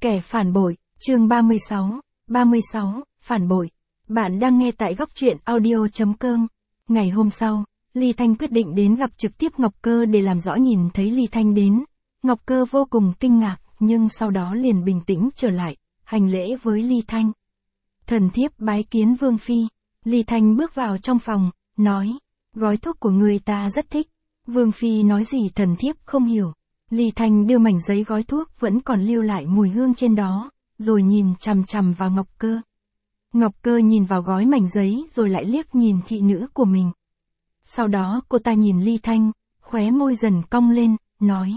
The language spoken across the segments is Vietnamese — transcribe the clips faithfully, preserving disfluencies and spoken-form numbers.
Kẻ phản bội, chương ba mươi sáu, ba mươi sáu, phản bội. Bạn đang nghe tại góc truyện audio chấm com. Ngày hôm sau, Ly Thanh quyết định đến gặp trực tiếp Ngọc Cơ để làm rõ. Nhìn thấy Ly Thanh đến, Ngọc Cơ vô cùng kinh ngạc, nhưng sau đó liền bình tĩnh trở lại, hành lễ với Ly Thanh. Thần thiếp bái kiến Vương Phi. Ly Thanh bước vào trong phòng, nói, gói thuốc của người ta rất thích. Vương Phi nói gì thần thiếp không hiểu. Ly Thanh đưa mảnh giấy gói thuốc vẫn còn lưu lại mùi hương trên đó, rồi nhìn chằm chằm vào Ngọc Cơ. Ngọc Cơ nhìn vào gói mảnh giấy rồi lại liếc nhìn thị nữ của mình. Sau đó cô ta nhìn Ly Thanh, khóe môi dần cong lên, nói.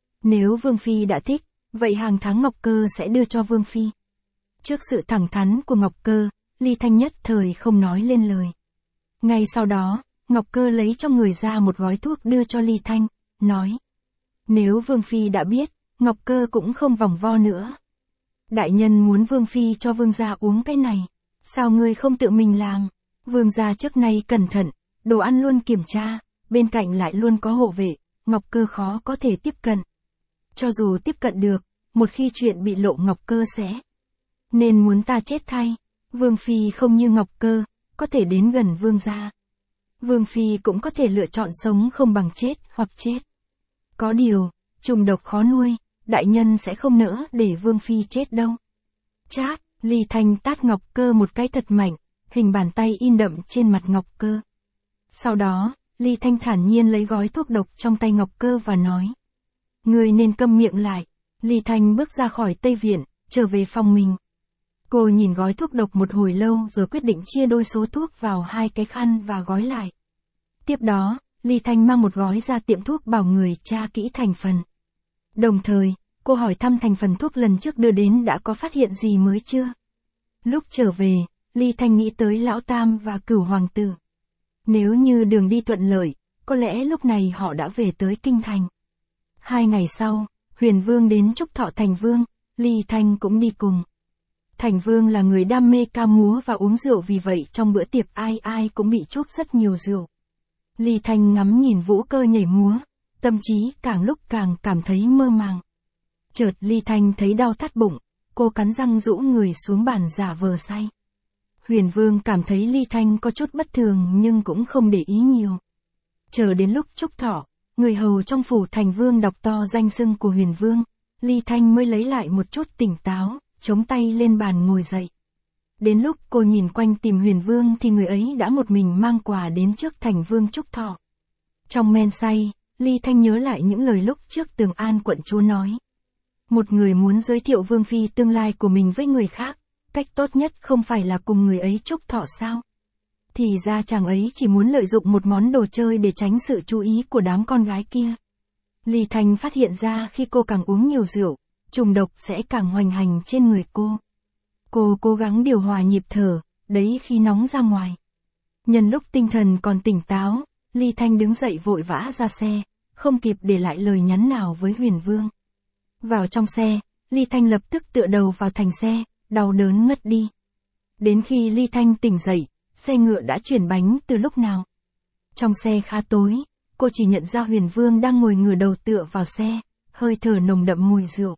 Nếu Vương Phi đã thích, vậy hàng tháng Ngọc Cơ sẽ đưa cho Vương Phi. Trước sự thẳng thắn của Ngọc Cơ, Ly Thanh nhất thời không nói lên lời. Ngay sau đó, Ngọc Cơ lấy trong người ra một gói thuốc đưa cho Ly Thanh, nói. Nếu Vương Phi đã biết, Ngọc Cơ cũng không vòng vo nữa. Đại nhân muốn Vương Phi cho Vương gia uống cái này. Sao ngươi không tự mình làm? Vương gia trước nay cẩn thận, đồ ăn luôn kiểm tra, bên cạnh lại luôn có hộ vệ, Ngọc Cơ khó có thể tiếp cận. Cho dù tiếp cận được, một khi chuyện bị lộ Ngọc Cơ sẽ. Nên muốn ta chết thay. Vương Phi không như Ngọc Cơ, có thể đến gần Vương gia. Vương Phi cũng có thể lựa chọn sống không bằng chết hoặc chết. Có điều, trùng độc khó nuôi, đại nhân sẽ không nỡ để Vương Phi chết đâu. Chát, Ly Thanh tát Ngọc Cơ một cái thật mạnh, hình bàn tay in đậm trên mặt Ngọc Cơ. Sau đó, Ly Thanh thản nhiên lấy gói thuốc độc trong tay Ngọc Cơ và nói. Ngươi nên câm miệng lại. Ly Thanh bước ra khỏi Tây Viện, trở về phòng mình. Cô nhìn gói thuốc độc một hồi lâu rồi quyết định chia đôi số thuốc vào hai cái khăn và gói lại. Tiếp đó, Ly Thanh mang một gói ra tiệm thuốc bảo người tra kỹ thành phần. Đồng thời, cô hỏi thăm thành phần thuốc lần trước đưa đến đã có phát hiện gì mới chưa. Lúc trở về, Ly Thanh nghĩ tới Lão Tam và Cửu Hoàng tử. Nếu như đường đi thuận lợi, có lẽ lúc này họ đã về tới Kinh Thành. Hai ngày sau, Huyền Vương đến chúc thọ Thành Vương, Ly Thanh cũng đi cùng. Thành Vương là người đam mê ca múa và uống rượu, vì vậy trong bữa tiệc ai ai cũng bị chuốc rất nhiều rượu. Ly Thanh ngắm nhìn vũ cơ nhảy múa, tâm trí càng lúc càng cảm thấy mơ màng. Chợt Ly Thanh thấy đau thắt bụng, cô cắn răng rũ người xuống bàn giả vờ say. Huyền Vương cảm thấy Ly Thanh có chút bất thường nhưng cũng không để ý nhiều. Chờ đến lúc chúc thọ, người hầu trong phủ Thành Vương đọc to danh xưng của Huyền Vương, Ly Thanh mới lấy lại một chút tỉnh táo, chống tay lên bàn ngồi dậy. Đến lúc cô nhìn quanh tìm Huyền Vương thì người ấy đã một mình mang quà đến trước Thành Vương chúc thọ. Trong men say, Ly Thanh nhớ lại những lời lúc trước Tường An quận chúa nói. Một người muốn giới thiệu Vương Phi tương lai của mình với người khác, cách tốt nhất không phải là cùng người ấy chúc thọ sao? Thì ra chàng ấy chỉ muốn lợi dụng một món đồ chơi để tránh sự chú ý của đám con gái kia. Ly Thanh phát hiện ra khi cô càng uống nhiều rượu, trùng độc sẽ càng hoành hành trên người cô. Cô cố gắng điều hòa nhịp thở, đấy khi nóng ra ngoài. Nhân lúc tinh thần còn tỉnh táo, Ly Thanh đứng dậy vội vã ra xe, không kịp để lại lời nhắn nào với Huyền Vương. Vào trong xe, Ly Thanh lập tức tựa đầu vào thành xe, đau đớn ngất đi. Đến khi Ly Thanh tỉnh dậy, xe ngựa đã chuyển bánh từ lúc nào. Trong xe khá tối, cô chỉ nhận ra Huyền Vương đang ngồi ngửa đầu tựa vào xe, hơi thở nồng đậm mùi rượu.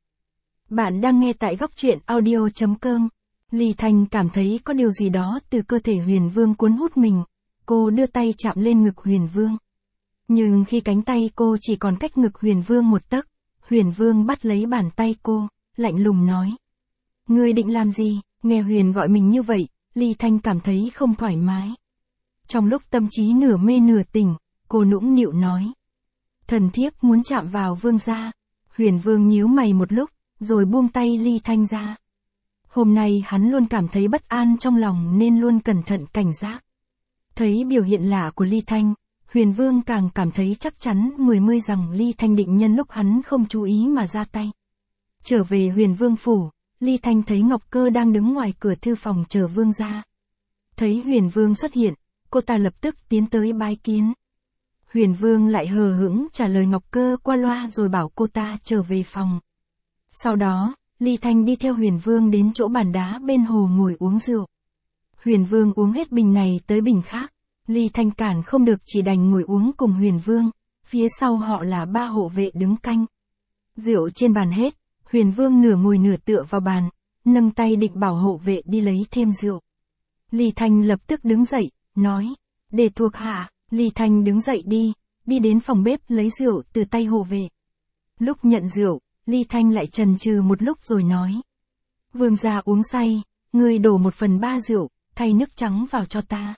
Bạn đang nghe tại góc truyện audio chấm com. Ly Thanh cảm thấy có điều gì đó từ cơ thể Huyền Vương cuốn hút mình. Cô đưa tay chạm lên ngực Huyền Vương. Nhưng khi cánh tay cô chỉ còn cách ngực Huyền Vương một tấc, Huyền Vương bắt lấy bàn tay cô, lạnh lùng nói. Ngươi định làm gì? Nghe Huyền gọi mình như vậy, Ly Thanh cảm thấy không thoải mái. Trong lúc tâm trí nửa mê nửa tỉnh, cô nũng nịu nói. Thần thiếp muốn chạm vào Vương gia. Huyền Vương nhíu mày một lúc, rồi buông tay Ly Thanh ra. Hôm nay hắn luôn cảm thấy bất an trong lòng nên luôn cẩn thận cảnh giác. Thấy biểu hiện lạ của Ly Thanh, Huyền Vương càng cảm thấy chắc chắn mười mươi rằng Ly Thanh định nhân lúc hắn không chú ý mà ra tay. Trở về Huyền Vương phủ, Ly Thanh thấy Ngọc Cơ đang đứng ngoài cửa thư phòng chờ Vương gia. Thấy Huyền Vương xuất hiện, cô ta lập tức tiến tới bái kiến. Huyền Vương lại hờ hững trả lời Ngọc Cơ qua loa rồi bảo cô ta trở về phòng. Sau đó, Ly Thanh đi theo Huyền Vương đến chỗ bàn đá bên hồ ngồi uống rượu. Huyền Vương uống hết bình này tới bình khác, Ly Thanh cản không được chỉ đành ngồi uống cùng Huyền Vương, phía sau họ là ba hộ vệ đứng canh. Rượu trên bàn hết, Huyền Vương nửa ngồi nửa tựa vào bàn, nâng tay định bảo hộ vệ đi lấy thêm rượu. Ly Thanh lập tức đứng dậy, nói, để thuộc hạ. Ly Thanh đứng dậy đi, đi đến phòng bếp lấy rượu từ tay hộ vệ. Lúc nhận rượu, Ly Thanh lại chần chừ một lúc rồi nói. Vương gia uống say, ngươi đổ một phần ba rượu, thay nước trắng vào cho ta.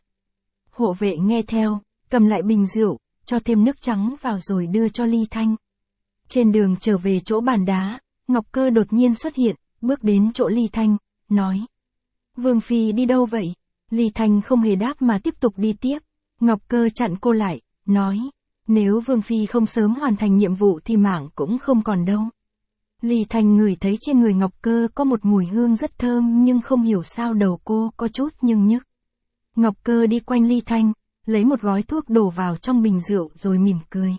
Hộ vệ nghe theo, cầm lại bình rượu, cho thêm nước trắng vào rồi đưa cho Ly Thanh. Trên đường trở về chỗ bàn đá, Ngọc Cơ đột nhiên xuất hiện, bước đến chỗ Ly Thanh, nói. Vương Phi đi đâu vậy? Ly Thanh không hề đáp mà tiếp tục đi tiếp. Ngọc Cơ chặn cô lại, nói. Nếu Vương Phi không sớm hoàn thành nhiệm vụ thì mạng cũng không còn đâu. Ly Thanh ngửi thấy trên người Ngọc Cơ có một mùi hương rất thơm nhưng không hiểu sao đầu cô có chút nhưng nhức. Ngọc Cơ đi quanh Ly Thanh, lấy một gói thuốc đổ vào trong bình rượu rồi mỉm cười.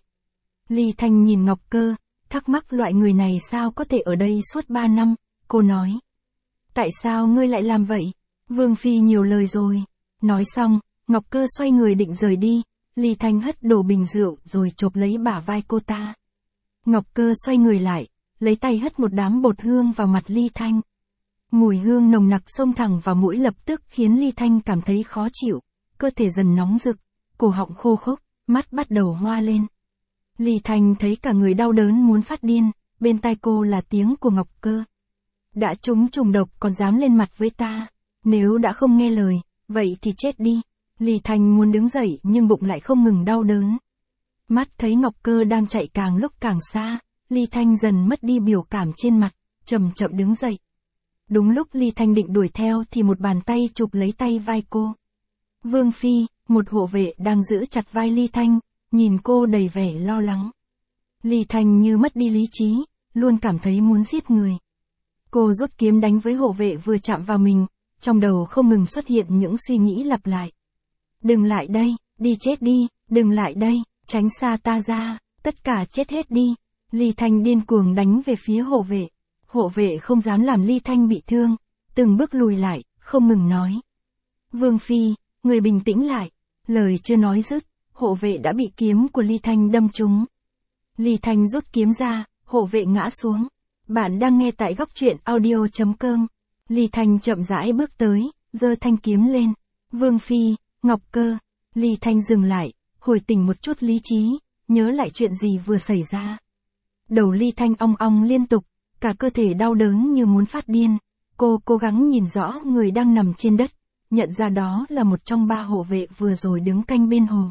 Ly Thanh nhìn Ngọc Cơ, thắc mắc loại người này sao có thể ở đây suốt ba năm, cô nói. Tại sao ngươi lại làm vậy? Vương Phi nhiều lời rồi. Nói xong, Ngọc Cơ xoay người định rời đi, Ly Thanh hất đổ bình rượu rồi chộp lấy bả vai cô ta. Ngọc Cơ xoay người lại, lấy tay hất một đám bột hương vào mặt Ly Thanh. Mùi hương nồng nặc xông thẳng vào mũi lập tức khiến Ly Thanh cảm thấy khó chịu, cơ thể dần nóng rực, cổ họng khô khốc, mắt bắt đầu hoa lên. Ly Thanh thấy cả người đau đớn muốn phát điên, bên tai cô là tiếng của Ngọc Cơ. Đã trúng trùng độc còn dám lên mặt với ta, nếu đã không nghe lời, vậy thì chết đi. Ly Thanh muốn đứng dậy nhưng bụng lại không ngừng đau đớn. Mắt thấy Ngọc Cơ đang chạy càng lúc càng xa, Ly Thanh dần mất đi biểu cảm trên mặt, chậm chậm đứng dậy. Đúng lúc Ly Thanh định đuổi theo thì một bàn tay chụp lấy tay vai cô. Vương Phi, một hộ vệ đang giữ chặt vai Ly Thanh, nhìn cô đầy vẻ lo lắng. Ly Thanh như mất đi lý trí, luôn cảm thấy muốn giết người. Cô rút kiếm đánh với hộ vệ vừa chạm vào mình, trong đầu không ngừng xuất hiện những suy nghĩ lặp lại. Đừng lại đây, đi chết đi, đừng lại đây, tránh xa ta ra, tất cả chết hết đi. Ly Thanh điên cuồng đánh về phía hộ vệ. Hộ vệ không dám làm Ly Thanh bị thương, từng bước lùi lại, không ngừng nói. Vương Phi, người bình tĩnh lại. Lời chưa nói dứt, hộ vệ đã bị kiếm của Ly Thanh đâm trúng. Ly Thanh rút kiếm ra, hộ vệ ngã xuống. Bạn đang nghe tại góc truyện audio chấm com. Ly Thanh chậm rãi bước tới, giơ thanh kiếm lên. Vương Phi, Ngọc Cơ. Ly Thanh dừng lại, hồi tỉnh một chút lý trí, nhớ lại chuyện gì vừa xảy ra. Đầu Ly Thanh ong ong liên tục, cả cơ thể đau đớn như muốn phát điên. Cô cố gắng nhìn rõ người đang nằm trên đất, nhận ra đó là một trong ba hộ vệ vừa rồi đứng canh bên hồ.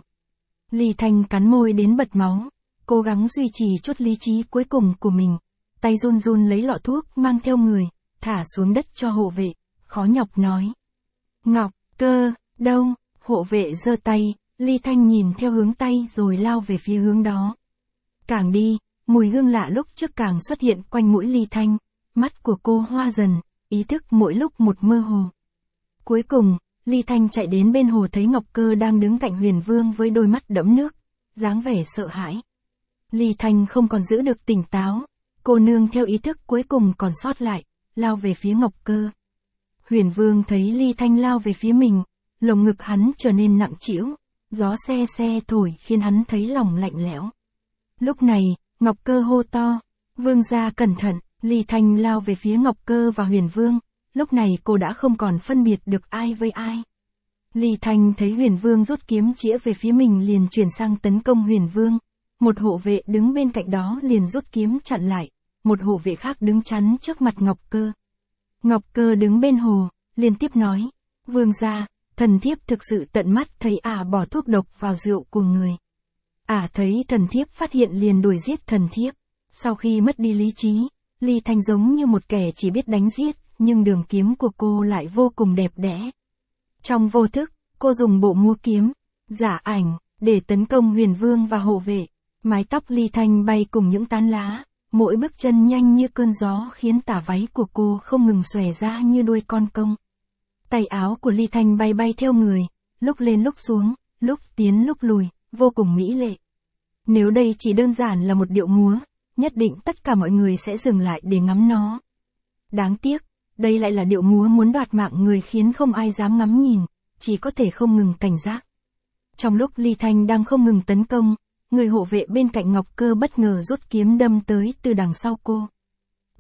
Ly Thanh cắn môi đến bật máu, cố gắng duy trì chút lý trí cuối cùng của mình. Tay run run lấy lọ thuốc mang theo người, thả xuống đất cho hộ vệ, khó nhọc nói. Ngọc Cơ, đâu? Hộ vệ giơ tay, Ly Thanh nhìn theo hướng tay rồi lao về phía hướng đó. Càng đi, mùi hương lạ lúc trước càng xuất hiện quanh mũi Ly Thanh, mắt của cô hoa dần, ý thức mỗi lúc một mơ hồ. Cuối cùng, Ly Thanh chạy đến bên hồ thấy Ngọc Cơ đang đứng cạnh Huyền Vương với đôi mắt đẫm nước, dáng vẻ sợ hãi. Ly Thanh không còn giữ được tỉnh táo, cô nương theo ý thức cuối cùng còn sót lại, lao về phía Ngọc Cơ. Huyền Vương thấy Ly Thanh lao về phía mình, lồng ngực hắn trở nên nặng trĩu, gió se se thổi khiến hắn thấy lòng lạnh lẽo. Lúc này, Ngọc Cơ hô to, Vương gia cẩn thận. Ly Thanh lao về phía Ngọc Cơ và Huyền Vương, lúc này cô đã không còn phân biệt được ai với ai. Ly Thanh thấy Huyền Vương rút kiếm chĩa về phía mình liền chuyển sang tấn công Huyền Vương, một hộ vệ đứng bên cạnh đó liền rút kiếm chặn lại, một hộ vệ khác đứng chắn trước mặt Ngọc Cơ. Ngọc Cơ đứng bên hồ, liên tiếp nói, Vương gia, thần thiếp thực sự tận mắt thấy ả à bỏ thuốc độc vào rượu của người. Ả à thấy thần thiếp phát hiện liền đuổi giết thần thiếp, sau khi mất đi lý trí, Ly Thanh giống như một kẻ chỉ biết đánh giết, nhưng đường kiếm của cô lại vô cùng đẹp đẽ. Trong vô thức, cô dùng bộ múa kiếm, giả ảnh, để tấn công Huyền Vương và hộ vệ. Mái tóc Ly Thanh bay cùng những tán lá, mỗi bước chân nhanh như cơn gió khiến tả váy của cô không ngừng xòe ra như đuôi con công. Tay áo của Ly Thanh bay bay theo người, lúc lên lúc xuống, lúc tiến lúc lùi, vô cùng mỹ lệ. Nếu đây chỉ đơn giản là một điệu múa, nhất định tất cả mọi người sẽ dừng lại để ngắm nó. Đáng tiếc, đây lại là điệu múa muốn đoạt mạng người khiến không ai dám ngắm nhìn, chỉ có thể không ngừng cảnh giác. Trong lúc Ly Thanh đang không ngừng tấn công, người hộ vệ bên cạnh Ngọc Cơ bất ngờ rút kiếm đâm tới từ đằng sau cô.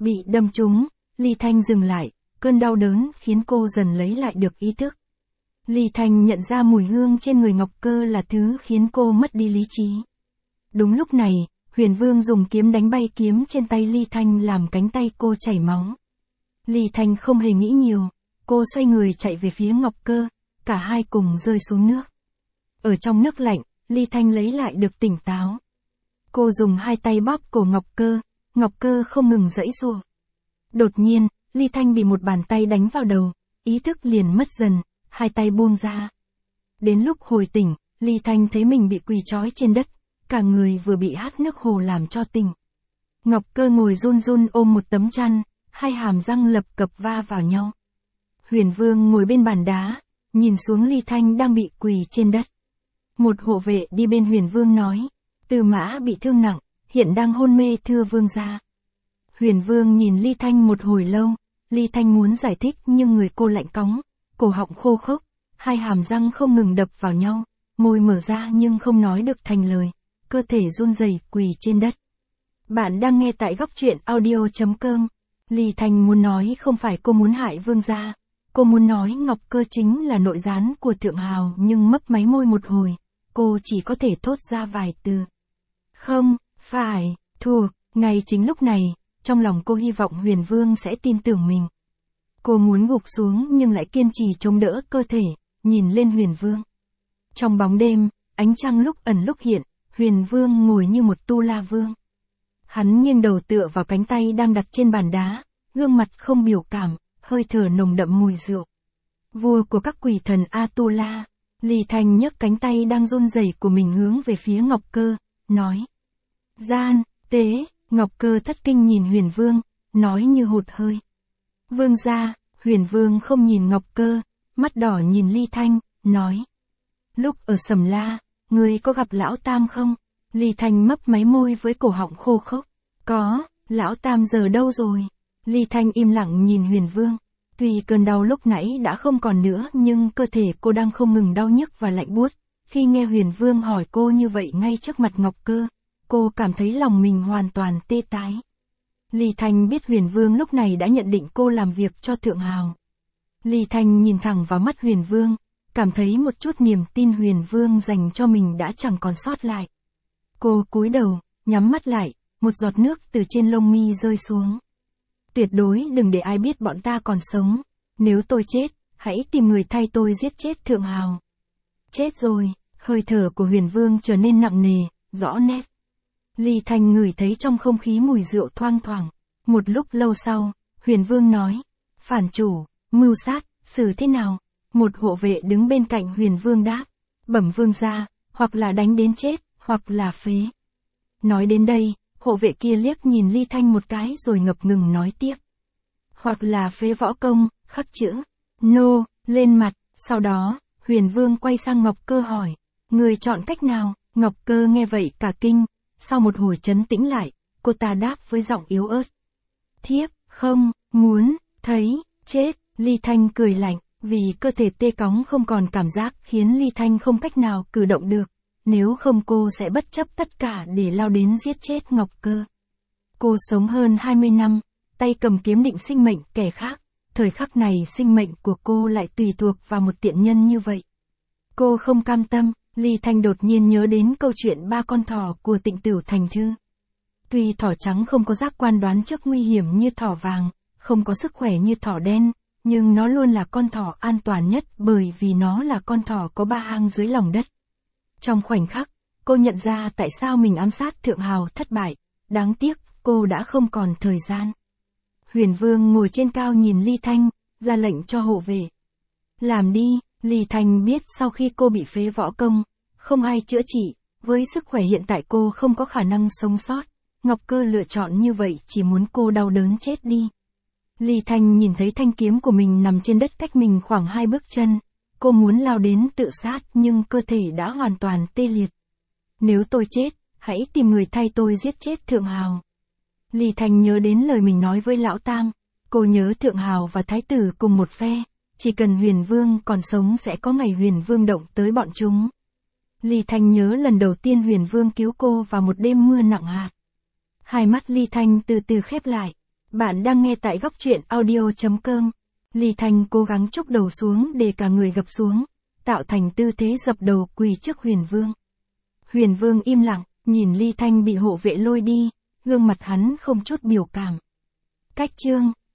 Bị đâm trúng, Ly Thanh dừng lại, cơn đau đớn khiến cô dần lấy lại được ý thức. Ly Thanh nhận ra mùi hương trên người Ngọc Cơ là thứ khiến cô mất đi lý trí. Đúng lúc này, Huyền Vương dùng kiếm đánh bay kiếm trên tay Ly Thanh làm cánh tay cô chảy máu. Ly Thanh không hề nghĩ nhiều, cô xoay người chạy về phía Ngọc Cơ, cả hai cùng rơi xuống nước. Ở trong nước lạnh, Ly Thanh lấy lại được tỉnh táo. Cô dùng hai tay bóp cổ Ngọc Cơ, Ngọc Cơ không ngừng giãy giụa. Đột nhiên, Ly Thanh bị một bàn tay đánh vào đầu, ý thức liền mất dần, hai tay buông ra. Đến lúc hồi tỉnh, Ly Thanh thấy mình bị quỳ trói trên đất, cả người vừa bị hắt nước hồ làm cho tỉnh. Ngọc Cơ ngồi run run ôm một tấm chăn, hai hàm răng lập cập va vào nhau. Huyền Vương ngồi bên bàn đá, nhìn xuống Ly Thanh đang bị quỳ trên đất. Một hộ vệ đi bên Huyền Vương nói, Tư Mã bị thương nặng, hiện đang hôn mê thưa vương gia. Huyền Vương nhìn Ly Thanh một hồi lâu, Ly Thanh muốn giải thích nhưng người cô lạnh cóng, cổ họng khô khốc, hai hàm răng không ngừng đập vào nhau, môi mở ra nhưng không nói được thành lời, cơ thể run rẩy quỳ trên đất. Bạn đang nghe tại góc truyện audio chấm com. Ly Thanh muốn nói không phải cô muốn hại vương gia, cô muốn nói Ngọc Cơ chính là nội gián của Thượng Hào nhưng mấp máy môi một hồi, cô chỉ có thể thốt ra vài từ. Không, phải, thuộc, ngay chính lúc này, trong lòng cô hy vọng Huyền Vương sẽ tin tưởng mình. Cô muốn gục xuống nhưng lại kiên trì chống đỡ cơ thể, nhìn lên Huyền Vương. Trong bóng đêm, ánh trăng lúc ẩn lúc hiện, Huyền Vương ngồi như một tu la vương. Hắn nghiêng đầu tựa vào cánh tay đang đặt trên bàn đá, gương mặt không biểu cảm, hơi thở nồng đậm mùi rượu. Vua của các quỷ thần Atula, Ly Thanh nhấc cánh tay đang run rẩy của mình hướng về phía Ngọc Cơ, nói. Gian, tế, Ngọc Cơ thất kinh nhìn Huyền Vương, nói như hụt hơi. Vương gia, Huyền Vương không nhìn Ngọc Cơ, mắt đỏ nhìn Ly Thanh, nói. Lúc ở Sầm La, ngươi có gặp Lão Tam không? Ly Thanh mấp máy môi với cổ họng khô khốc. Có, Lão Tam giờ đâu rồi? Ly Thanh im lặng nhìn Huyền Vương. Tuy cơn đau lúc nãy đã không còn nữa nhưng cơ thể cô đang không ngừng đau nhức và lạnh buốt. Khi nghe Huyền Vương hỏi cô như vậy ngay trước mặt Ngọc Cơ, cô cảm thấy lòng mình hoàn toàn tê tái. Ly Thanh biết Huyền Vương lúc này đã nhận định cô làm việc cho Thượng Hào. Ly Thanh nhìn thẳng vào mắt Huyền Vương, cảm thấy một chút niềm tin Huyền Vương dành cho mình đã chẳng còn sót lại. Cô cúi đầu, nhắm mắt lại, một giọt nước từ trên lông mi rơi xuống. Tuyệt đối đừng để ai biết bọn ta còn sống. Nếu tôi chết, hãy tìm người thay tôi giết chết Thượng Hào. Chết rồi, hơi thở của Huyền Vương trở nên nặng nề, rõ nét. Ly Thanh ngửi thấy trong không khí mùi rượu thoang thoảng. Một lúc lâu sau, Huyền Vương nói, phản chủ, mưu sát, xử thế nào? Một hộ vệ đứng bên cạnh Huyền Vương đáp, bẩm vương gia, hoặc là đánh đến chết, hoặc là phế. Nói đến đây, hộ vệ kia liếc nhìn Ly Thanh một cái rồi ngập ngừng nói tiếp. Hoặc là phế võ công, khắc chữ, nô, lên mặt, sau đó, Huyền Vương quay sang Ngọc Cơ hỏi, người chọn cách nào? Ngọc Cơ nghe vậy cả kinh, sau một hồi trấn tĩnh lại, cô ta đáp với giọng yếu ớt. Thiếp, không, muốn, thấy, chết, Ly Thanh cười lạnh, vì cơ thể tê cóng không còn cảm giác khiến Ly Thanh không cách nào cử động được. Nếu không cô sẽ bất chấp tất cả để lao đến giết chết Ngọc Cơ. Cô sống hơn hai mươi năm, tay cầm kiếm định sinh mệnh kẻ khác, thời khắc này sinh mệnh của cô lại tùy thuộc vào một tiện nhân như vậy. Cô không cam tâm, Ly Thanh đột nhiên nhớ đến câu chuyện ba con thỏ của Tịnh Tửu Thành Thư. Tuy thỏ trắng không có giác quan đoán trước nguy hiểm như thỏ vàng, không có sức khỏe như thỏ đen, nhưng nó luôn là con thỏ an toàn nhất bởi vì nó là con thỏ có ba hang dưới lòng đất. Trong khoảnh khắc, cô nhận ra tại sao mình ám sát Thượng Hào thất bại, đáng tiếc, cô đã không còn thời gian. Huyền Vương ngồi trên cao nhìn Ly Thanh, ra lệnh cho hộ vệ. Làm đi, Ly Thanh biết sau khi cô bị phế võ công, không ai chữa trị, với sức khỏe hiện tại cô không có khả năng sống sót. Ngọc Cơ lựa chọn như vậy chỉ muốn cô đau đớn chết đi. Ly Thanh nhìn thấy thanh kiếm của mình nằm trên đất cách mình khoảng hai bước chân. Cô muốn lao đến tự sát nhưng cơ thể đã hoàn toàn tê liệt. Nếu tôi chết, hãy tìm người thay tôi giết chết Thượng Hào. Ly Thanh nhớ đến lời mình nói với Lão Tam. Cô nhớ Thượng Hào và Thái tử cùng một phe. Chỉ cần Huyền Vương còn sống sẽ có ngày Huyền Vương động tới bọn chúng. Ly Thanh nhớ lần đầu tiên Huyền Vương cứu cô vào một đêm mưa nặng hạt. Hai mắt Ly Thanh từ từ khép lại. Bạn đang nghe tại góc truyện audio.com. Ly Thanh cố gắng chốc đầu xuống để cả người gập xuống, tạo thành tư thế dập đầu quỳ trước Huyền Vương. Huyền Vương im lặng, nhìn Ly Thanh bị hộ vệ lôi đi, gương mặt hắn không chút biểu cảm. Cách chương